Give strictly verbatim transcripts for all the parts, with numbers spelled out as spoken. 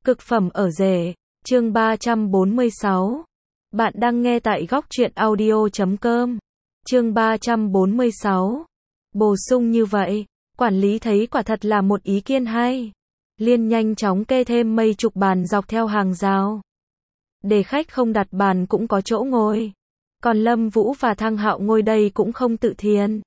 Cực phẩm ở rể, chương ba trăm bốn mươi sáu. Bạn đang nghe tại góc truyện audio chấm com. Chương ba trăm bốn mươi sáu. Bổ sung như vậy, quản lý thấy quả thật là một ý kiến hay. Liền nhanh chóng kê thêm mấy chục bàn dọc theo hàng rào. Để khách không đặt bàn cũng có chỗ ngồi. Còn Lâm Vũ và Thang Hạo ngồi đây cũng không tự thiền.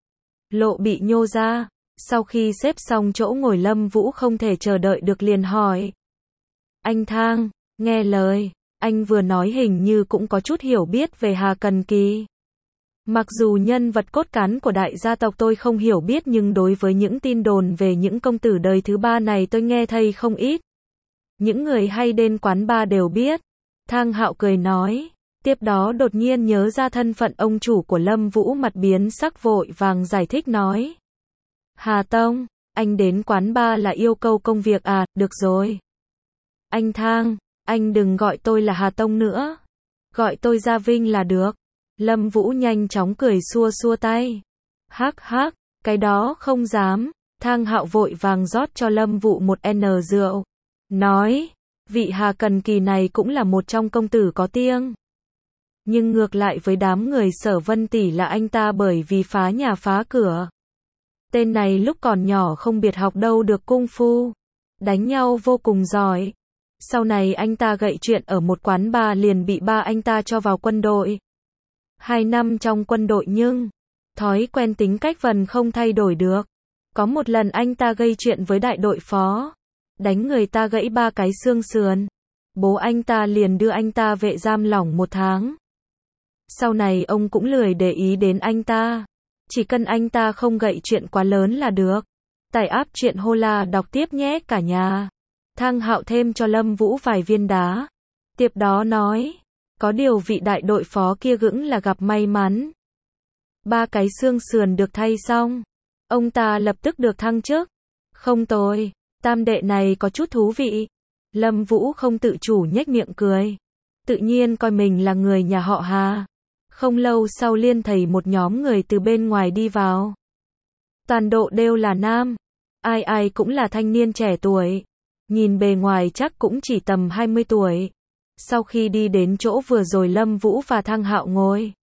Lộ bị nhô ra. Sau khi xếp xong chỗ ngồi, Lâm Vũ không thể chờ đợi được liền hỏi. Anh Thang, nghe lời, anh vừa nói hình như cũng có chút hiểu biết về Hà Cần Kỳ. Mặc dù nhân vật cốt cán của đại gia tộc tôi không hiểu biết, nhưng đối với những tin đồn về những công tử đời thứ ba này tôi nghe thấy không ít. Những người hay đến quán bar đều biết. Thang Hạo cười nói. Tiếp đó đột nhiên nhớ ra thân phận ông chủ của Lâm Vũ, mặt biến sắc vội vàng giải thích nói. Hà Tông, anh đến quán bar là yêu cầu công việc à, được rồi. Anh Thang, anh đừng gọi tôi là Hà Tông nữa. Gọi tôi Gia Vinh là được. Lâm Vũ nhanh chóng cười xua xua tay. Hắc hắc, cái đó không dám. Thang Hạo vội vàng rót cho Lâm Vũ một n rượu. Nói, vị Hà Cần Kỳ này cũng là một trong công tử có tiếng. Nhưng ngược lại với đám người Sở Vân Tỷ là anh ta bởi vì phá nhà phá cửa. Tên này lúc còn nhỏ không biệt học đâu được cung phu. Đánh nhau vô cùng giỏi. Sau này anh ta gậy chuyện ở một quán bar liền bị ba anh ta cho vào quân đội. Hai năm trong quân đội nhưng thói quen tính cách vẫn không thay đổi được. Có một lần anh ta gây chuyện với đại đội phó. Đánh người ta gãy ba cái xương sườn. Bố anh ta liền đưa anh ta vệ giam lỏng một tháng. Sau này ông cũng lười để ý đến anh ta. Chỉ cần anh ta không gậy chuyện quá lớn là được. Tải app truyện Hola đọc tiếp nhé cả nhà. Thang Hạo thêm cho Lâm Vũ vài viên đá. Tiếp đó nói. Có điều vị đại đội phó kia gững là gặp may mắn. Ba cái xương sườn được thay xong. Ông ta lập tức được thăng chức. Không tồi, tam đệ này có chút thú vị. Lâm Vũ không tự chủ nhếch miệng cười. Tự nhiên coi mình là người nhà họ Hà. Không lâu sau liên thấy một nhóm người từ bên ngoài đi vào. Toàn độ đều là nam. Ai ai cũng là thanh niên trẻ tuổi. Nhìn bề ngoài chắc cũng chỉ tầm hai mươi tuổi. Sau khi đi đến chỗ vừa rồi Lâm Vũ và Thang Hạo ngồi.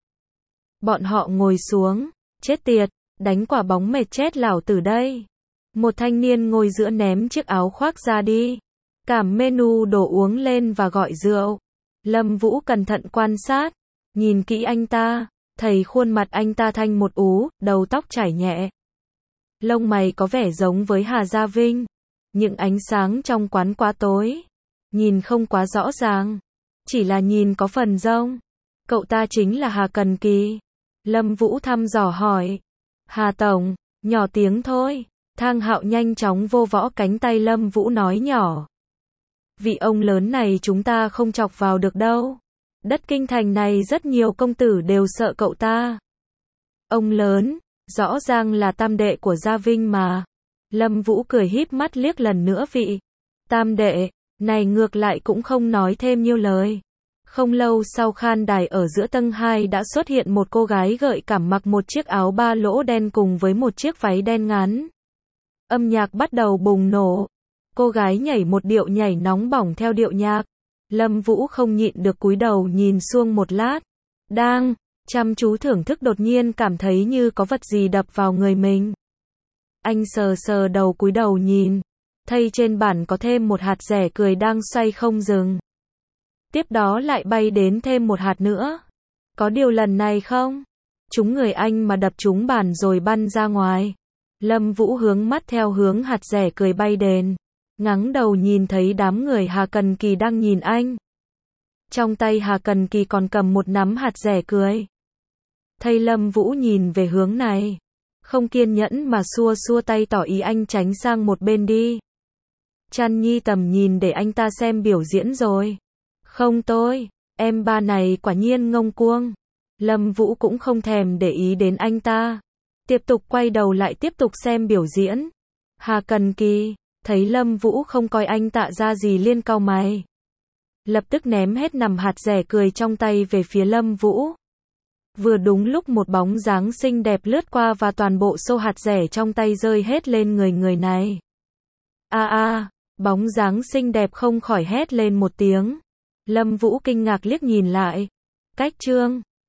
Bọn họ ngồi xuống. Chết tiệt, đánh quả bóng mệt chết lão tử đây. Một thanh niên ngồi giữa ném chiếc áo khoác ra đi. Cảm menu đồ uống lên và gọi rượu. Lâm Vũ cẩn thận quan sát. Nhìn kỹ anh ta, thấy khuôn mặt anh ta thanh một ú, đầu tóc chảy nhẹ. Lông mày có vẻ giống với Hà Gia Vinh. Những ánh sáng trong quán quá tối. Nhìn không quá rõ ràng. Chỉ là nhìn có phần rông. Cậu ta chính là Hà Cần Kỳ. Lâm Vũ thăm dò hỏi. Hà Tổng, nhỏ tiếng thôi. Thang Hạo nhanh chóng vô võ cánh tay Lâm Vũ nói nhỏ. Vị ông lớn này chúng ta không chọc vào được đâu. Đất kinh thành này rất nhiều công tử đều sợ cậu ta. Ông lớn, rõ ràng là tam đệ của Gia Vinh mà. Lâm Vũ cười híp mắt liếc lần nữa vị tam đệ này ngược lại cũng không nói thêm nhiêu lời. Không lâu sau khan đài ở giữa tầng hai đã xuất hiện một cô gái gợi cảm mặc một chiếc áo ba lỗ đen cùng với một chiếc váy đen ngắn. Âm nhạc bắt đầu bùng nổ. Cô gái nhảy một điệu nhảy nóng bỏng theo điệu nhạc. Lâm Vũ không nhịn được cúi đầu nhìn xuống một lát. Đang chăm chú thưởng thức đột nhiên cảm thấy như có vật gì đập vào người mình. Anh sờ sờ đầu cúi đầu nhìn. Thấy trên bàn có thêm một hạt rẻ cười đang xoay không dừng. Tiếp đó lại bay đến thêm một hạt nữa. Có điều lần này không. Chúng người anh mà đập trúng bàn rồi bắn ra ngoài. Lâm Vũ hướng mắt theo hướng hạt rẻ cười bay đến. Ngẩng đầu nhìn thấy đám người Hà Cần Kỳ đang nhìn anh. Trong tay Hà Cần Kỳ còn cầm một nắm hạt rẻ cười. Thấy Lâm Vũ nhìn về hướng này. Không kiên nhẫn mà xua xua tay tỏ ý anh tránh sang một bên đi. Trăn nhi tầm nhìn để anh ta xem biểu diễn rồi. Không tôi, em ba này quả nhiên ngông cuông. Lâm Vũ cũng không thèm để ý đến anh ta. Tiếp tục quay đầu lại tiếp tục xem biểu diễn. Hà Cần Kỳ thấy Lâm Vũ không coi anh tạ ra gì liên cau mày. Lập tức ném hết nằm hạt rẻ cười trong tay về phía Lâm Vũ. Vừa đúng lúc một bóng dáng xinh đẹp lướt qua và toàn bộ xô hạt rẻ trong tay rơi hết lên người người này. A a, Bóng dáng xinh đẹp không khỏi hét lên một tiếng. Lâm Vũ kinh ngạc liếc nhìn lại. Cách Trương